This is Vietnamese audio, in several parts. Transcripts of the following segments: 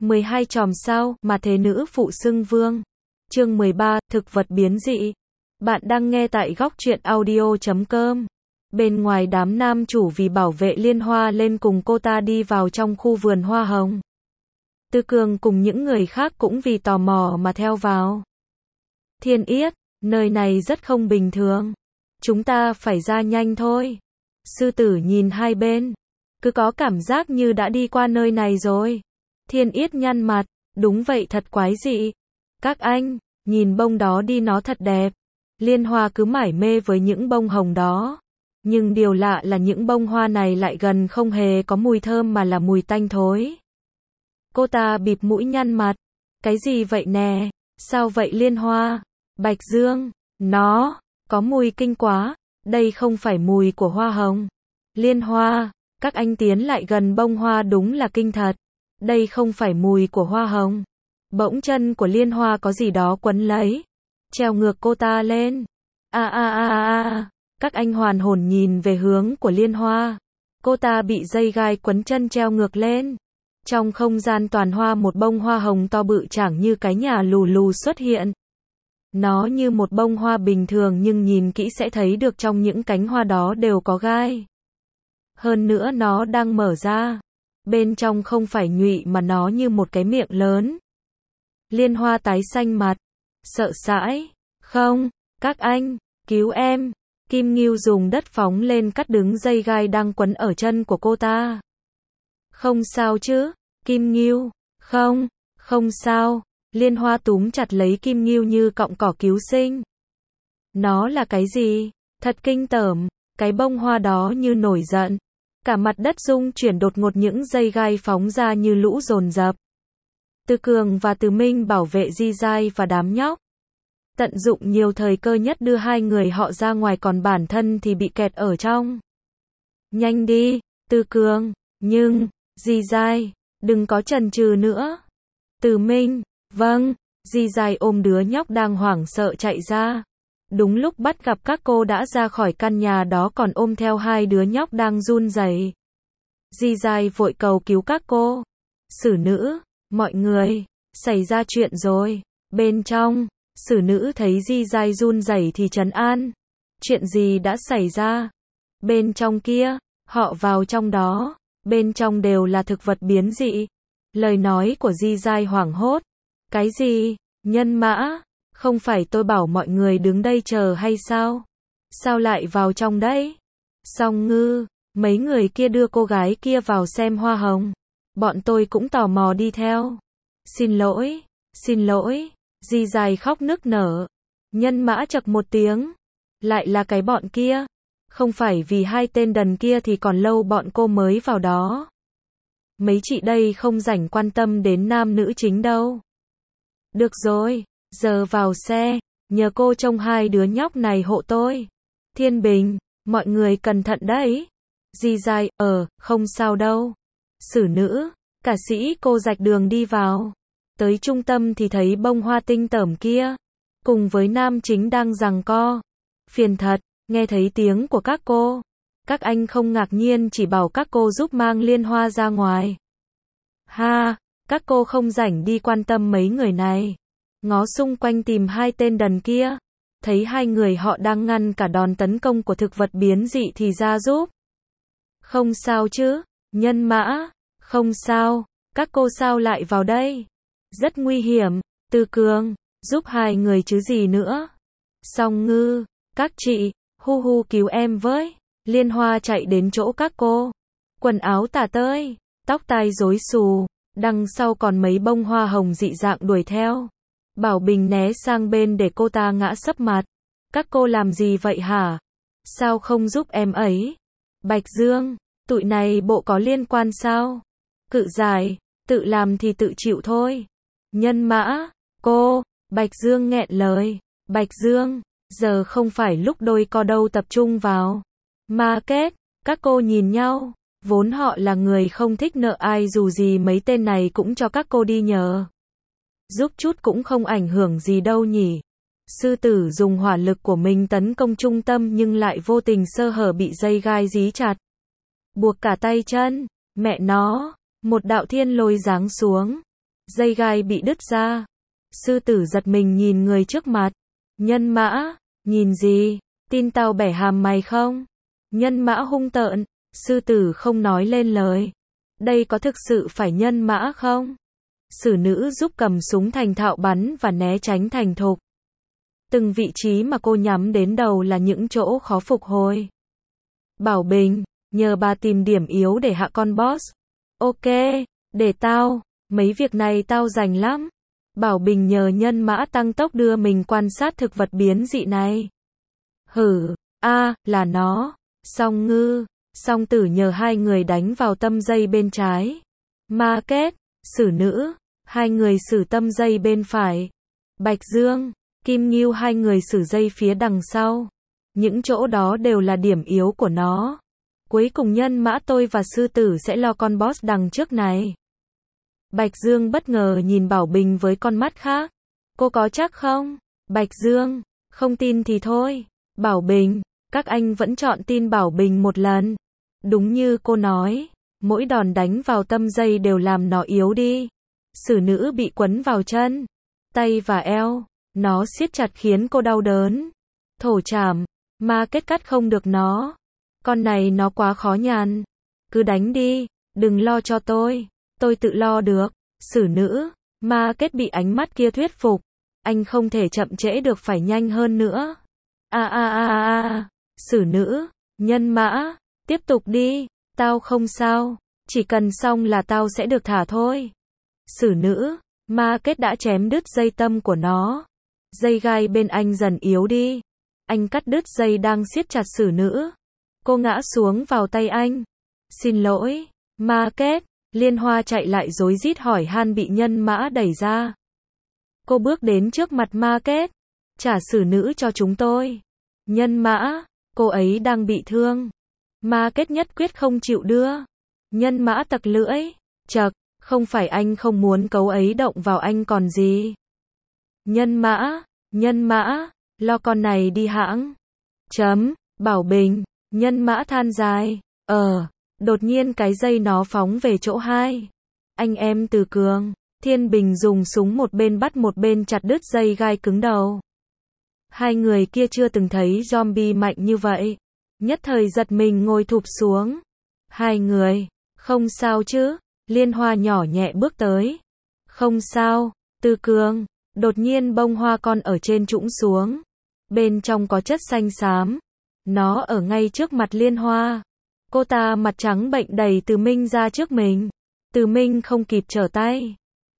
12 chòm sao, mà thế nữ phụ xưng vương. Chương 13, thực vật biến dị. Bạn đang nghe tại góc truyện audio.com. Bên ngoài đám nam chủ vì bảo vệ Liên Hoa lên cùng cô ta đi vào trong khu vườn hoa hồng. Tư Cường cùng những người khác cũng vì tò mò mà theo vào. Thiên Yết, nơi này rất không bình thường. Chúng ta phải ra nhanh thôi. Sư tử nhìn hai bên. Cứ có cảm giác như đã đi qua nơi này rồi. Thiên Yết nhăn mặt. Đúng vậy, thật quái dị. Các anh, nhìn bông đó đi, nó thật đẹp. Liên Hoa cứ mải mê với những bông hồng đó. Nhưng điều lạ là những bông hoa này lại gần không hề có mùi thơm mà là mùi tanh thối. Cô ta bịt mũi nhăn mặt. Cái gì vậy nè? Sao vậy Liên Hoa? Bạch Dương, nó có mùi kinh quá. Đây không phải mùi của hoa hồng. Liên Hoa, các anh tiến lại gần bông hoa, đúng là kinh thật. Đây không phải mùi của hoa hồng. Bỗng chân của Liên Hoa có gì đó quấn lấy, treo ngược cô ta lên. Các anh hoàn hồn nhìn về hướng của Liên Hoa. Cô ta bị dây gai quấn chân treo ngược lên. Trong không gian toàn hoa, một bông hoa hồng to bự chảng như cái nhà lù lù xuất hiện. Nó như một bông hoa bình thường nhưng nhìn kỹ sẽ thấy được trong những cánh hoa đó đều có gai. Hơn nữa nó đang mở ra. Bên trong không phải nhụy mà nó như một cái miệng lớn. Liên Hoa tái xanh mặt. Sợ hãi. Không, các anh, cứu em. Kim Ngưu dùng đất phóng lên cắt đứng dây gai đang quấn ở chân của cô ta. Không sao chứ, Kim Ngưu. Không, không sao. Liên Hoa túm chặt lấy Kim Ngưu như cọng cỏ cứu sinh. Nó là cái gì? Thật kinh tởm. Cái bông hoa đó như nổi giận. Cả mặt đất rung chuyển đột ngột, những dây gai phóng ra như lũ dồn dập. Tư Cường và Từ Minh bảo vệ Di Giai và đám nhóc. Tận dụng nhiều thời cơ nhất đưa hai người họ ra ngoài, còn bản thân thì bị kẹt ở trong. Nhanh đi, Tư Cường. Nhưng, Di Giai, đừng có chần chừ nữa. Từ Minh, vâng. Di Giai ôm đứa nhóc đang hoảng sợ chạy ra. Đúng lúc bắt gặp các cô đã ra khỏi căn nhà đó, còn ôm theo hai đứa nhóc đang run rẩy. Di Giai vội cầu cứu các cô. Sử nữ, mọi người, xảy ra chuyện rồi. Bên trong, sử nữ thấy Di Giai run rẩy thì trấn an. Chuyện gì đã xảy ra? Bên trong kia, họ vào trong đó. Bên trong đều là thực vật biến dị. Lời nói của Di Giai hoảng hốt. Cái gì? Nhân mã? Không phải tôi bảo mọi người đứng đây chờ hay sao? Sao lại vào trong đấy? Song Ngư, mấy người kia đưa cô gái kia vào xem hoa hồng. Bọn tôi cũng tò mò đi theo. Xin lỗi. Di Giai khóc nức nở. Nhân mã chậc một tiếng. Lại là cái bọn kia. Không phải vì hai tên đần kia thì còn lâu bọn cô mới vào đó. Mấy chị đây không rảnh quan tâm đến nam nữ chính đâu. Được rồi, giờ vào xe. Nhờ cô trông hai đứa nhóc này hộ tôi. Thiên Bình, mọi người cẩn thận đấy. Di Giai, không sao đâu. Sử nữ, cả sĩ cô rạch đường đi vào. Tới trung tâm thì thấy bông hoa tinh tởm kia. Cùng với nam chính đang giằng co. Phiền thật, nghe thấy tiếng của các cô. Các anh không ngạc nhiên, chỉ bảo các cô giúp mang Liên Hoa ra ngoài. Ha, các cô không rảnh đi quan tâm mấy người này. Ngó xung quanh tìm hai tên đần kia. Thấy hai người họ đang ngăn cả đòn tấn công của thực vật biến dị thì ra giúp. Không sao chứ, nhân mã. Không sao, các cô sao lại vào đây? Rất nguy hiểm. Tư Cường, giúp hai người chứ gì nữa. Song Ngư, các chị, hu cứu em với. Liên Hoa chạy đến chỗ các cô. Quần áo tả tơi, tóc tai rối xù. Đằng sau còn mấy bông hoa hồng dị dạng đuổi theo. Bảo Bình né sang bên để cô ta ngã sấp mặt. Các cô làm gì vậy hả? Sao không giúp em ấy? Bạch Dương, tụi này bộ có liên quan sao? Cự Giải, tự làm thì tự chịu thôi. Nhân mã, cô, Bạch Dương nghẹn lời. Bạch Dương, giờ không phải lúc đôi co đâu, tập trung vào. Ma kết, các cô nhìn nhau. Vốn họ là người không thích nợ ai, dù gì mấy tên này cũng cho các cô đi nhờ. Giúp chút cũng không ảnh hưởng gì đâu nhỉ. Sư tử dùng hỏa lực của mình tấn công trung tâm nhưng lại vô tình sơ hở, bị dây gai dí chặt. Buộc cả tay chân. Mẹ nó, một đạo thiên lôi giáng xuống. Dây gai bị đứt ra. Sư tử giật mình nhìn người trước mặt. Nhân mã, nhìn gì? Tin tao bẻ hàm mày không? Nhân mã hung tợn. Sư tử không nói lên lời. Đây có thực sự phải nhân mã không? Sử nữ giúp cầm súng thành thạo bắn và né tránh thành thục. Từng vị trí mà cô nhắm đến đầu là những chỗ khó phục hồi. Bảo Bình, nhờ bà tìm điểm yếu để hạ con boss. Ok, để tao, mấy việc này tao rành lắm. Bảo Bình nhờ nhân mã tăng tốc đưa mình quan sát thực vật biến dị này. Hử, là nó. Song Ngư, Song Tử nhờ hai người đánh vào tâm dây bên trái. Ma Kết, Sử Nữ, hai người xử tâm dây bên phải. Bạch Dương, Kim Ngưu hai người xử dây phía đằng sau. Những chỗ đó đều là điểm yếu của nó. Cuối cùng nhân mã tôi và sư tử sẽ lo con boss đằng trước này. Bạch Dương bất ngờ nhìn Bảo Bình với con mắt khác. Cô có chắc không? Bạch Dương, không tin thì thôi. Bảo Bình, các anh vẫn chọn tin Bảo Bình một lần. Đúng như cô nói, mỗi đòn đánh vào tâm dây đều làm nó yếu đi. Sử Nữ bị quấn vào chân, tay và eo. Nó siết chặt khiến cô đau đớn. Thổ Trảm, Ma Kết cắt không được nó. Con này nó quá khó nhằn. Cứ đánh đi, đừng lo cho tôi tự lo được. Sử Nữ, Ma Kết bị ánh mắt kia thuyết phục. Anh không thể chậm trễ được, phải nhanh hơn nữa. Sử Nữ, nhân mã, tiếp tục đi, tao không sao, chỉ cần xong là tao sẽ được thả thôi. Sử Nữ, Ma Kết đã chém đứt dây tâm của nó. Dây gai bên anh dần yếu đi. Anh cắt đứt dây đang siết chặt Sử Nữ. Cô ngã xuống vào tay anh. Xin lỗi, Ma Kết. Liên Hoa chạy lại rối rít hỏi han bị nhân mã đẩy ra. Cô bước đến trước mặt Ma Kết. Trả Sử Nữ cho chúng tôi. Nhân mã, cô ấy đang bị thương. Ma Kết nhất quyết không chịu đưa. Nhân mã tặc lưỡi. Chậc, không phải anh không muốn cấu ấy động vào anh còn gì. Nhân mã, lo con này đi hãng. Bảo Bình, nhân mã than dài. Đột nhiên cái dây nó phóng về chỗ hai. Anh em Từ Cường, Thiên Bình dùng súng một bên bắt một bên chặt đứt dây gai cứng đầu. Hai người kia chưa từng thấy zombie mạnh như vậy. Nhất thời giật mình ngồi thụp xuống. Hai người, không sao chứ? Liên Hoa nhỏ nhẹ bước tới. Không sao, Từ Cường. Đột nhiên bông hoa con ở trên trũng xuống. Bên trong có chất xanh xám. Nó ở ngay trước mặt Liên Hoa. Cô ta mặt trắng bệnh đẩy Từ Minh ra trước mình. Từ Minh không kịp trở tay.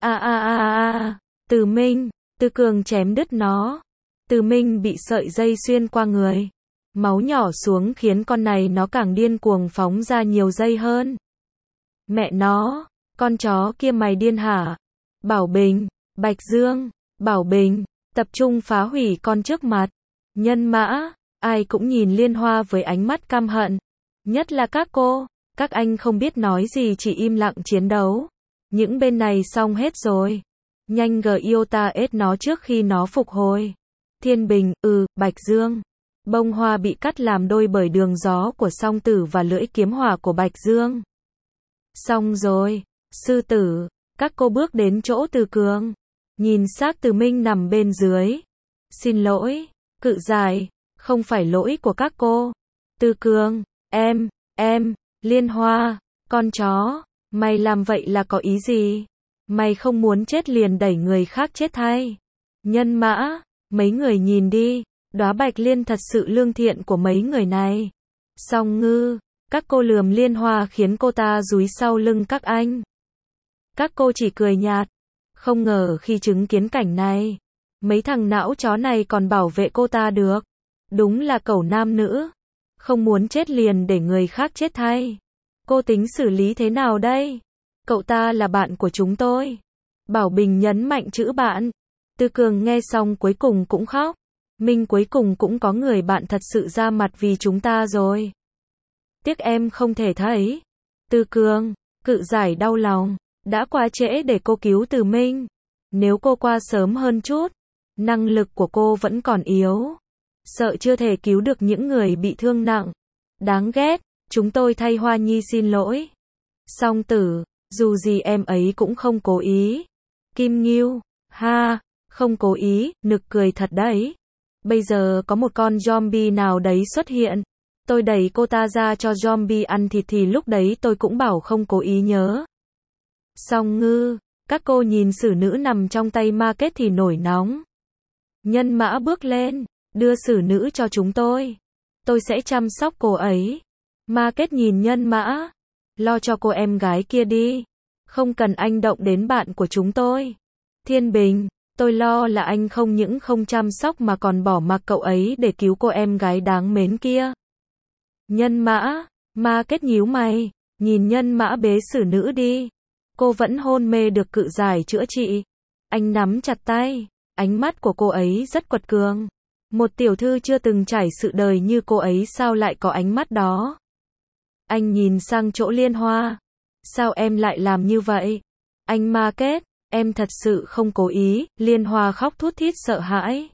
Từ Minh, Từ Cường chém đứt nó. Từ Minh bị sợi dây xuyên qua người. Máu nhỏ xuống khiến con này nó càng điên cuồng phóng ra nhiều dây hơn. Mẹ nó, con chó kia mày điên hả? Bảo Bình, Bạch Dương, Bảo Bình, tập trung phá hủy con trước mặt. Nhân mã, ai cũng nhìn Liên Hoa với ánh mắt căm hận. Nhất là các cô, các anh không biết nói gì, chỉ im lặng chiến đấu. Những bên này xong hết rồi. Nhanh Iota ết nó trước khi nó phục hồi. Thiên Bình, Bạch Dương. Bông hoa bị cắt làm đôi bởi đường gió của Song Tử và lưỡi kiếm hỏa của Bạch Dương. Xong rồi, sư tử, các cô bước đến chỗ Từ Cường. Nhìn xác Từ Minh nằm bên dưới. Xin lỗi, Cự Giải, không phải lỗi của các cô. Từ Cường, em, Liên Hoa, con chó, mày làm vậy là có ý gì? Mày không muốn chết liền đẩy người khác chết thay. Nhân mã, mấy người nhìn đi, đóa bạch liên thật sự lương thiện của mấy người này. Song Ngư, các cô lườm Liên Hoa khiến cô ta dúi sau lưng các anh. Các cô chỉ cười nhạt. Không ngờ khi chứng kiến cảnh này, mấy thằng não chó này còn bảo vệ cô ta được. Đúng là cẩu nam nữ. Không muốn chết liền để người khác chết thay. Cô tính xử lý thế nào đây? Cậu ta là bạn của chúng tôi. Bảo Bình nhấn mạnh chữ bạn. Từ Cường nghe xong cuối cùng cũng khóc. Mình cuối cùng cũng có người bạn thật sự ra mặt vì chúng ta rồi. Tiếc em không thể thấy. Từ Cường, Cự Giải đau lòng. Đã quá trễ để cô cứu Từ Minh. Nếu cô qua sớm hơn chút, năng lực của cô vẫn còn yếu. Sợ chưa thể cứu được những người bị thương nặng. Đáng ghét, chúng tôi thay Hoa Nhi xin lỗi. Song Tử, dù gì em ấy cũng không cố ý. Kim Ngưu, ha, không cố ý, nực cười thật đấy. Bây giờ có một con zombie nào đấy xuất hiện. Tôi đẩy cô ta ra cho zombie ăn thịt thì lúc đấy tôi cũng bảo không cố ý nhớ. Song Ngư, các cô nhìn xử nữ nằm trong tay ma kết thì nổi nóng. Nhân mã bước lên, đưa xử nữ cho chúng tôi. Tôi sẽ chăm sóc cô ấy. Ma kết nhìn nhân mã. Lo cho cô em gái kia đi. Không cần anh động đến bạn của chúng tôi. Thiên Bình, tôi lo là anh không những không chăm sóc mà còn bỏ mặc cậu ấy để cứu cô em gái đáng mến kia. Nhân mã, ma kết nhíu mày, nhìn nhân mã bế xử nữ đi. Cô vẫn hôn mê được cự giải chữa trị. Anh nắm chặt tay, ánh mắt của cô ấy rất quật cường. Một tiểu thư chưa từng trải sự đời như cô ấy sao lại có ánh mắt đó. Anh nhìn sang chỗ Liên Hoa. Sao em lại làm như vậy? Anh ma kết, em thật sự không cố ý. Liên Hoa khóc thút thít sợ hãi.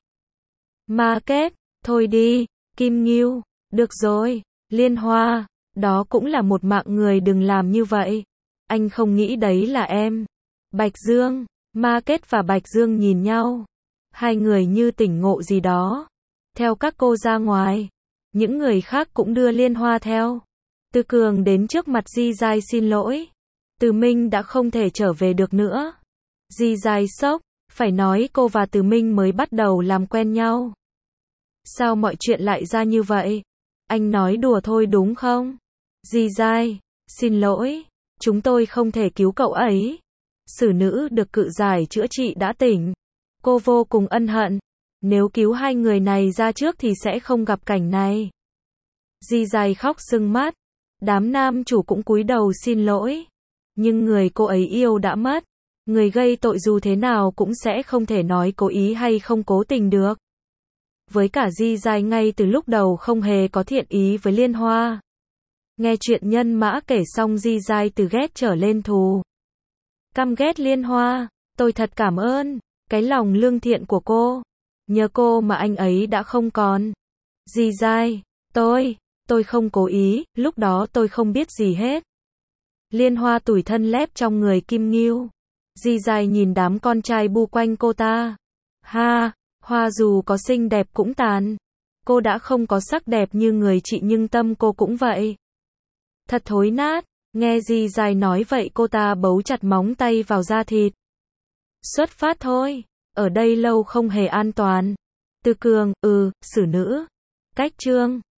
Ma kết, thôi đi, Kim Ngưu, được rồi, Liên Hoa, đó cũng là một mạng người đừng làm như vậy. Anh không nghĩ đấy là em. Bạch Dương, ma kết và Bạch Dương nhìn nhau. Hai người như tỉnh ngộ gì đó. Theo các cô ra ngoài. Những người khác cũng đưa Liên Hoa theo. Từ Cường đến trước mặt Di Giai xin lỗi. Từ Minh đã không thể trở về được nữa. Di Giai sốc, phải nói cô và Từ Minh mới bắt đầu làm quen nhau. Sao mọi chuyện lại ra như vậy? Anh nói đùa thôi đúng không? Di Giai, xin lỗi, chúng tôi không thể cứu cậu ấy. Xử nữ được cự giải chữa trị đã tỉnh. Cô vô cùng ân hận. Nếu cứu hai người này ra trước thì sẽ không gặp cảnh này. Di Giai khóc sưng mắt. Đám nam chủ cũng cúi đầu xin lỗi. Nhưng người cô ấy yêu đã mất. Người gây tội dù thế nào cũng sẽ không thể nói cố ý hay không cố tình được. Với cả Di Giai ngay từ lúc đầu không hề có thiện ý với Liên Hoa. Nghe chuyện nhân mã kể xong Di Giai từ ghét trở lên thù. Căm ghét Liên Hoa, tôi thật cảm ơn, cái lòng lương thiện của cô. Nhờ cô mà anh ấy đã không còn. Di Giai, tôi không cố ý, lúc đó tôi không biết gì hết. Liên Hoa tủi thân lép trong người Kim Ngưu. Di Giai nhìn đám con trai bu quanh cô ta. Ha, Hoa dù có xinh đẹp cũng tàn. Cô đã không có sắc đẹp như người chị nhưng tâm cô cũng vậy. Thật thối nát. Nghe Di Giai nói vậy cô ta bấu chặt móng tay vào da thịt. Xuất phát thôi. Ở đây lâu không hề an toàn. Từ Cường, xử nữ. Cách Trương.